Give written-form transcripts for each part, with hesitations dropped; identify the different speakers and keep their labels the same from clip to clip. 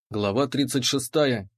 Speaker 1: Глава 36.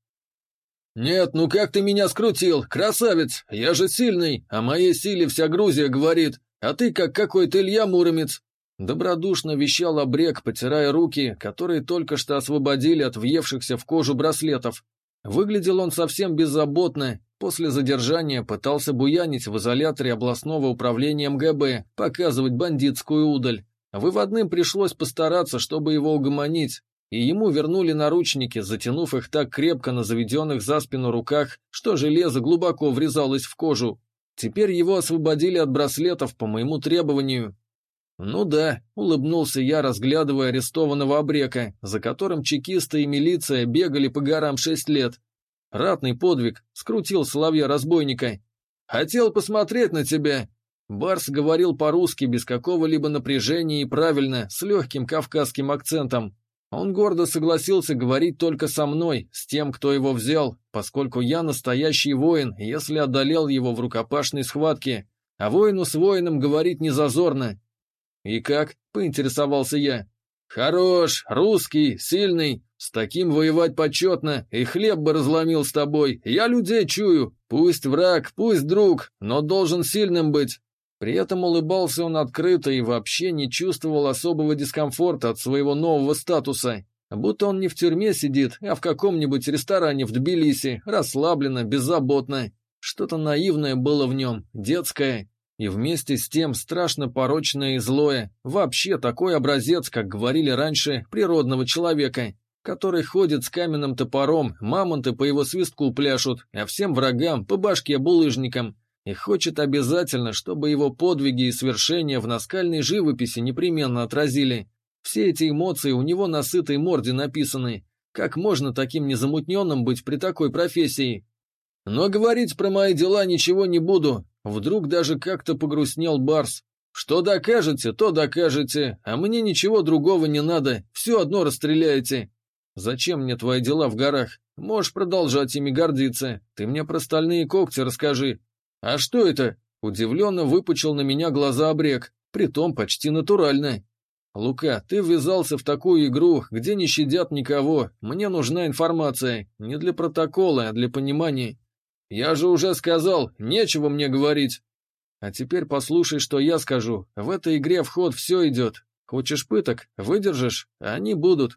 Speaker 1: «Нет, ну как ты меня скрутил, красавец! Я же сильный, о моей силе вся Грузия говорит, а ты как какой-то Илья Муромец!» Добродушно вещал Абрек, потирая руки, которые только что освободили от въевшихся в кожу браслетов. Выглядел он совсем беззаботно, после задержания пытался буянить в изоляторе областного управления МГБ, показывать бандитскую удаль. Выводным пришлось постараться, чтобы его угомонить. И ему вернули наручники, затянув их так крепко на заведенных за спину руках, что железо глубоко врезалось в кожу. Теперь его освободили от браслетов по моему требованию. «Ну да», — улыбнулся я, разглядывая арестованного Абрека, за которым чекисты и милиция бегали по горам 6 лет. Ратный подвиг, скрутил соловья-разбойника. «Хотел посмотреть на тебя». Барс говорил по-русски без какого-либо напряжения и правильно, с легким кавказским акцентом. Он гордо согласился говорить только со мной, с тем, кто его взял, поскольку я настоящий воин, если одолел его в рукопашной схватке, а воину с воином говорить не зазорно. «И как?» — поинтересовался я. «Хорош, русский, сильный, с таким воевать почетно, и хлеб бы разломил с тобой, я людей чую, пусть враг, пусть друг, но должен сильным быть». При этом улыбался он открыто и вообще не чувствовал особого дискомфорта от своего нового статуса. Будто он не в тюрьме сидит, а в каком-нибудь ресторане в Тбилиси, расслабленно, беззаботно. Что-то наивное было в нем, детское. И вместе с тем страшно порочное и злое. Вообще такой образец, как говорили раньше, природного человека, который ходит с каменным топором, мамонты по его свистку пляшут, а всем врагам по башке булыжникам. И хочет обязательно, чтобы его подвиги и свершения в наскальной живописи непременно отразили. Все эти эмоции у него на сытой морде написаны. Как можно таким незамутненным быть при такой профессии? Но говорить про мои дела ничего не буду. Вдруг даже как-то погрустнел Барс. Что докажете, то докажете, а мне ничего другого не надо, все одно расстреляете. Зачем мне твои дела в горах? Можешь продолжать ими гордиться. Ты мне про стальные когти расскажи. «А что это?» — удивленно выпучил на меня глаза Абрек, притом почти натурально. «Лука, ты ввязался в такую игру, где не щадят никого. Мне нужна информация, не для протокола, а для понимания. Я же уже сказал, нечего мне говорить. А теперь послушай, что я скажу. В этой игре в ход все идет. Хочешь пыток? Выдержишь? Они будут.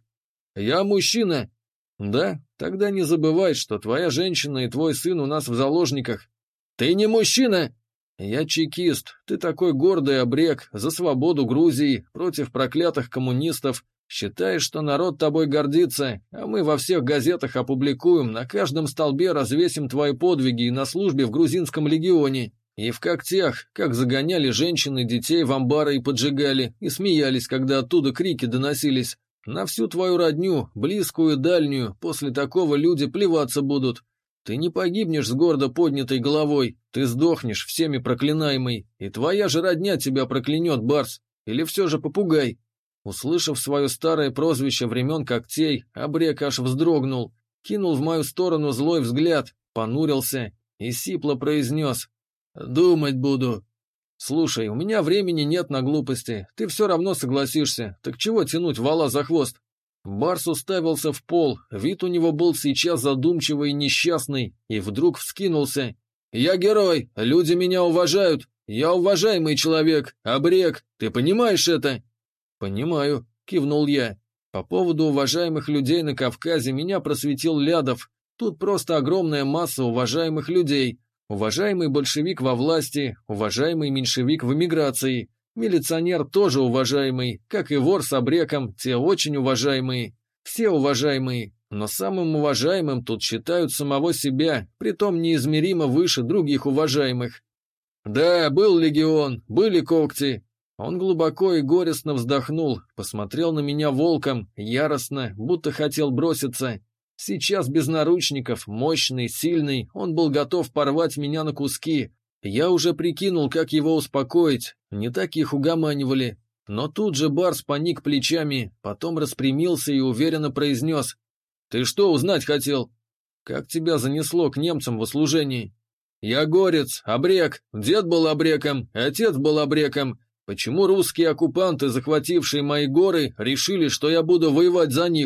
Speaker 1: Я мужчина. Да? Тогда не забывай, что твоя женщина и твой сын у нас в заложниках. «Ты не мужчина!» «Я чекист, ты такой гордый Абрек, за свободу Грузии, против проклятых коммунистов. Считаешь, что народ тобой гордится, а мы во всех газетах опубликуем, на каждом столбе развесим твои подвиги и на службе в грузинском легионе. И в когтях, как загоняли женщин и детей в амбары и поджигали, и смеялись, когда оттуда крики доносились. На всю твою родню, близкую и дальнюю, после такого люди плеваться будут». Ты не погибнешь с гордо поднятой головой, ты сдохнешь всеми проклинаемый, и твоя же родня тебя проклянет, Барс, или все же попугай». Услышав свое старое прозвище времен когтей, Абрек аж вздрогнул, кинул в мою сторону злой взгляд, понурился и сипло произнес: «Думать буду». «Слушай, у меня времени нет на глупости, ты все равно согласишься, так чего тянуть вола за хвост?» Барс уставился в пол, вид у него был сейчас задумчивый и несчастный, и вдруг вскинулся. «Я герой, люди меня уважают, я уважаемый человек, Абрек, ты понимаешь это?» «Понимаю», — кивнул я. «По поводу уважаемых людей на Кавказе меня просветил Лядов. Тут просто огромная масса уважаемых людей. Уважаемый большевик во власти, уважаемый меньшевик в эмиграции. Милиционер тоже уважаемый, как и вор с Абреком, те очень уважаемые. Все уважаемые, но самым уважаемым тут считают самого себя, притом неизмеримо выше других уважаемых. Да, был легион, были когти». Он глубоко и горестно вздохнул, посмотрел на меня волком, яростно, будто хотел броситься. Сейчас без наручников, мощный, сильный, он был готов порвать меня на куски. Я уже прикинул, как его успокоить, не так их угоманивали. Но тут же Барс поник плечами, потом распрямился и уверенно произнес: «Ты что узнать хотел? Как тебя занесло к немцам в услужении?» «Я горец, Абрек, дед был Абреком, отец был Абреком. Почему русские оккупанты, захватившие мои горы, решили, что я буду воевать за них?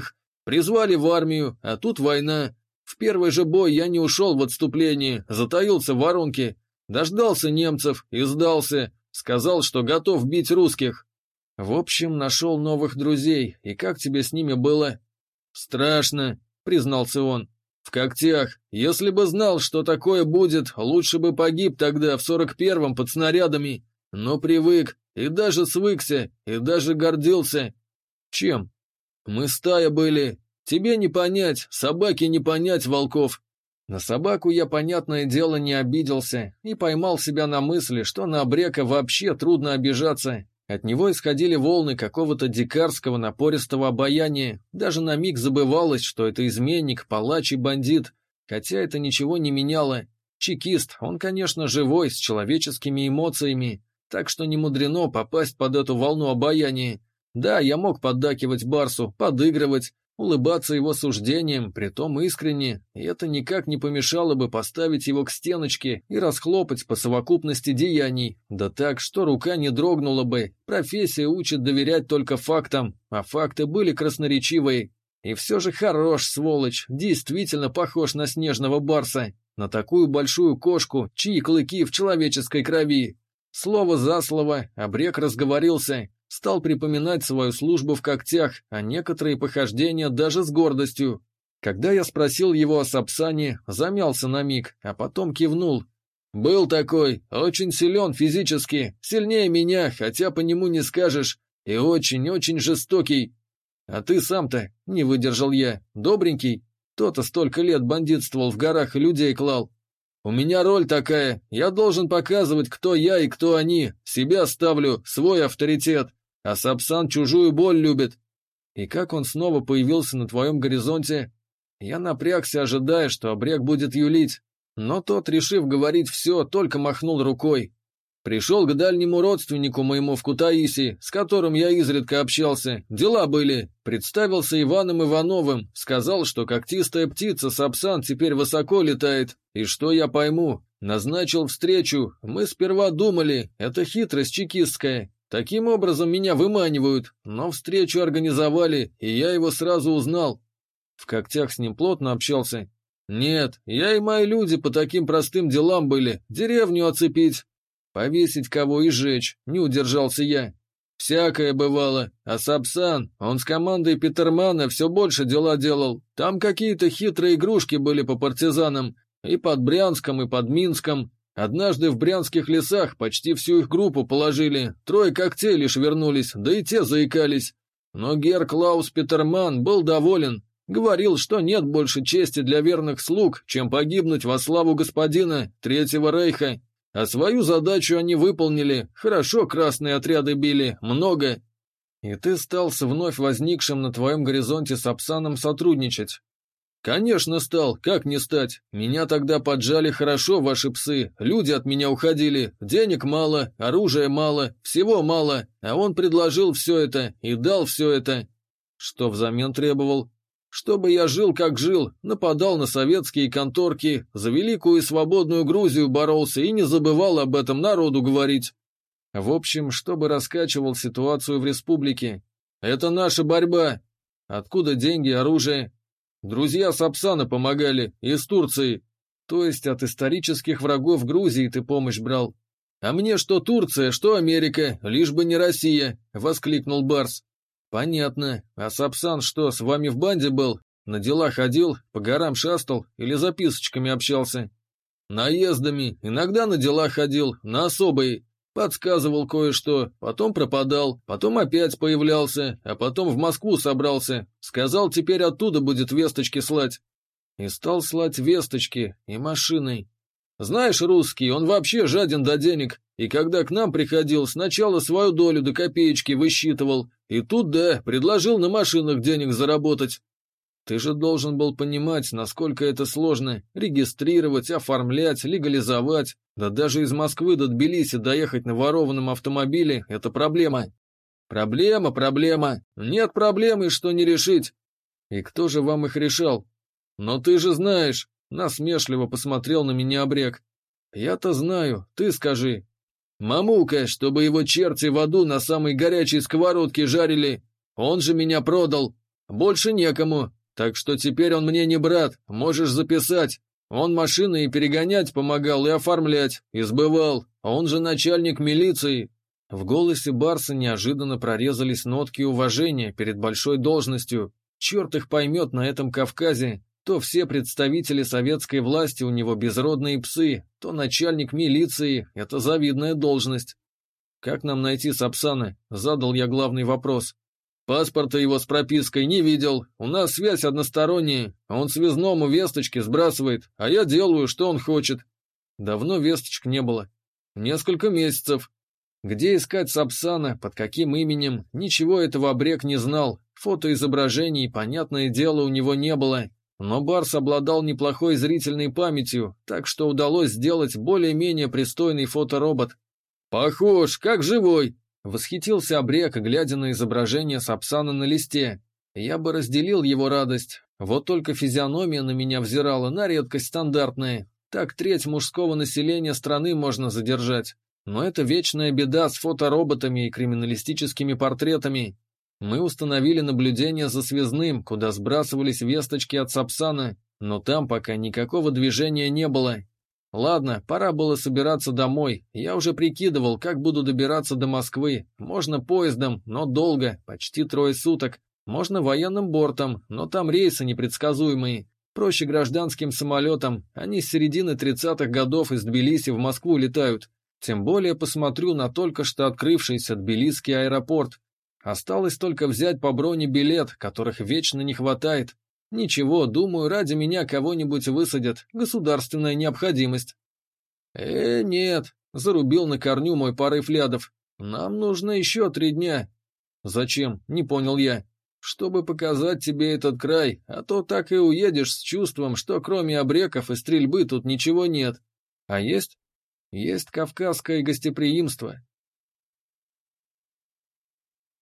Speaker 1: Призвали в армию, а тут война. В первый же бой я не ушел в отступление, затаился в воронке, дождался немцев и сдался, сказал, что готов бить русских. В общем, нашел новых друзей, и как тебе с ними было? Страшно, признался он. В когтях. Если бы знал, что такое будет, лучше бы погиб тогда, в 41-м, под снарядами. Но привык, и даже свыкся, и даже гордился. Чем? Мы стая были. Тебе не понять, собаке не понять волков. На собаку я, понятное дело, не обиделся и поймал себя на мысли, что на Обрека вообще трудно обижаться. От него исходили волны какого-то дикарского напористого обаяния, даже на миг забывалось, что это изменник, палач и бандит, хотя это ничего не меняло. Чекист, он, конечно, живой, с человеческими эмоциями, так что не мудрено попасть под эту волну обаяния. Да, я мог поддакивать Барсу, подыгрывать, улыбаться его суждениям, притом искренне, и это никак не помешало бы поставить его к стеночке и расхлопать по совокупности деяний, да так, что рука не дрогнула бы. Профессия учит доверять только фактам, а факты были красноречивые. И все же хорош, сволочь, действительно похож на снежного барса, на такую большую кошку, чьи клыки в человеческой крови. Слово за слово, Обрек разговорился. Стал припоминать свою службу в когтях, а некоторые похождения даже с гордостью. Когда я спросил его о Сапсане, замялся на миг, а потом кивнул. «Был такой, очень силен физически, сильнее меня, хотя по нему не скажешь, и очень-очень жестокий. А ты сам-то, не выдержал я, добренький, то-то столько лет бандитствовал в горах и людей клал. У меня роль такая, я должен показывать, кто я и кто они, себя ставлю, свой авторитет. А Сапсан чужую боль любит. И как он снова появился на твоем горизонте? Я напрягся, ожидая, что Обрек будет юлить. Но тот, решив говорить все, только махнул рукой. Пришел к дальнему родственнику моему в Кутаиси, с которым я изредка общался. Дела были. Представился Иваном Ивановым. Сказал, что когтистая птица Сапсан теперь высоко летает. И что я пойму? Назначил встречу. Мы сперва думали, это хитрость чекистская. Таким образом меня выманивают, но встречу организовали, и я его сразу узнал. В когтях с ним плотно общался. Нет, я и мои люди по таким простым делам были, деревню оцепить. Повесить кого и сжечь, не удержался я. Всякое бывало, а Сапсан, он с командой Петермана все больше дела делал. Там какие-то хитрые игрушки были по партизанам, и под Брянском, и под Минском. Однажды в брянских лесах почти всю их группу положили, 3 когтей лишь вернулись, да и те заикались. Но гер Клаус Петерман был доволен, говорил, что нет больше чести для верных слуг, чем погибнуть во славу господина Третьего Рейха. А свою задачу они выполнили, хорошо красные отряды били, много. И ты стал с вновь возникшим на твоем горизонте Сапсаном сотрудничать. «Конечно стал, как не стать. Меня тогда поджали хорошо ваши псы, люди от меня уходили, денег мало, оружия мало, всего мало, а он предложил все это и дал все это». Что взамен требовал? Чтобы я жил, как жил, нападал на советские конторки, за великую и свободную Грузию боролся и не забывал об этом народу говорить. В общем, чтобы раскачивал ситуацию в республике. Это наша борьба. Откуда деньги, оружие? Друзья Сапсана помогали, из Турции. То есть от исторических врагов Грузии ты помощь брал. А мне что Турция, что Америка, лишь бы не Россия, воскликнул Барс. Понятно. А Сапсан что, с вами в банде был? На дела ходил, по горам шастал или записочками общался? Наездами, иногда на дела ходил, на особые. Подсказывал кое-что, потом пропадал, потом опять появлялся, а потом в Москву собрался. Сказал, теперь оттуда будет весточки слать. И стал слать весточки, и машиной. Знаешь, русский, он вообще жаден до денег, и когда к нам приходил, сначала свою долю до копеечки высчитывал, и тут, да, предложил на машинах денег заработать. Ты же должен был понимать, насколько это сложно – регистрировать, оформлять, легализовать. Да даже из Москвы до Тбилиси доехать на ворованном автомобиле – это проблема. Проблема. Нет проблемы, что не решить. И кто же вам их решал? Но ты же знаешь, насмешливо посмотрел на меня Обрек. Я-то знаю, ты скажи. Мамука, чтобы его черти в аду на самой горячей сковородке жарили. Он же меня продал. Больше некому. Так что теперь он мне не брат, можешь записать. Он машины и перегонять помогал, и оформлять, и сбывал, а он же начальник милиции». В голосе Барса неожиданно прорезались нотки уважения перед большой должностью. Черт их поймет на этом Кавказе. То все представители советской власти у него безродные псы, то начальник милиции — это завидная должность. «Как нам найти Сапсана?» — задал я главный вопрос. «Паспорта его с пропиской не видел. У нас связь односторонняя. Он связному весточки сбрасывает, а я делаю, что он хочет». Давно весточек не было. Несколько месяцев. Где искать Сапсана, под каким именем, ничего этого Абрек не знал. Фотоизображений, понятное дело, у него не было. Но Барс обладал неплохой зрительной памятью, так что удалось сделать более-менее пристойный фоторобот. «Похож, как живой!» — восхитился Абрек, глядя на изображение Сапсана на листе. Я бы разделил его радость. Вот только физиономия на меня взирала на редкость стандартная. Так треть мужского населения страны можно задержать. Но это вечная беда с фотороботами и криминалистическими портретами. Мы установили наблюдение за связным, куда сбрасывались весточки от Сапсана, но там пока никакого движения не было. Ладно, пора было собираться домой. Я уже прикидывал, как буду добираться до Москвы. Можно поездом, но долго, почти 3 суток. Можно военным бортом, но там рейсы непредсказуемые. Проще гражданским самолетом, они с середины 30-х годов из Тбилиси в Москву летают. Тем более посмотрю на только что открывшийся Тбилисский аэропорт. Осталось только взять по броне билет, которых вечно не хватает. Ничего, думаю, ради меня кого-нибудь высадят, государственная необходимость. Нет, зарубил на корню мой порыв Лядов. Нам нужно еще 3 дня. Зачем? Не понял я. Чтобы показать тебе этот край, а то так и уедешь с чувством, что кроме обреков и стрельбы тут ничего нет. А есть? Есть кавказское гостеприимство.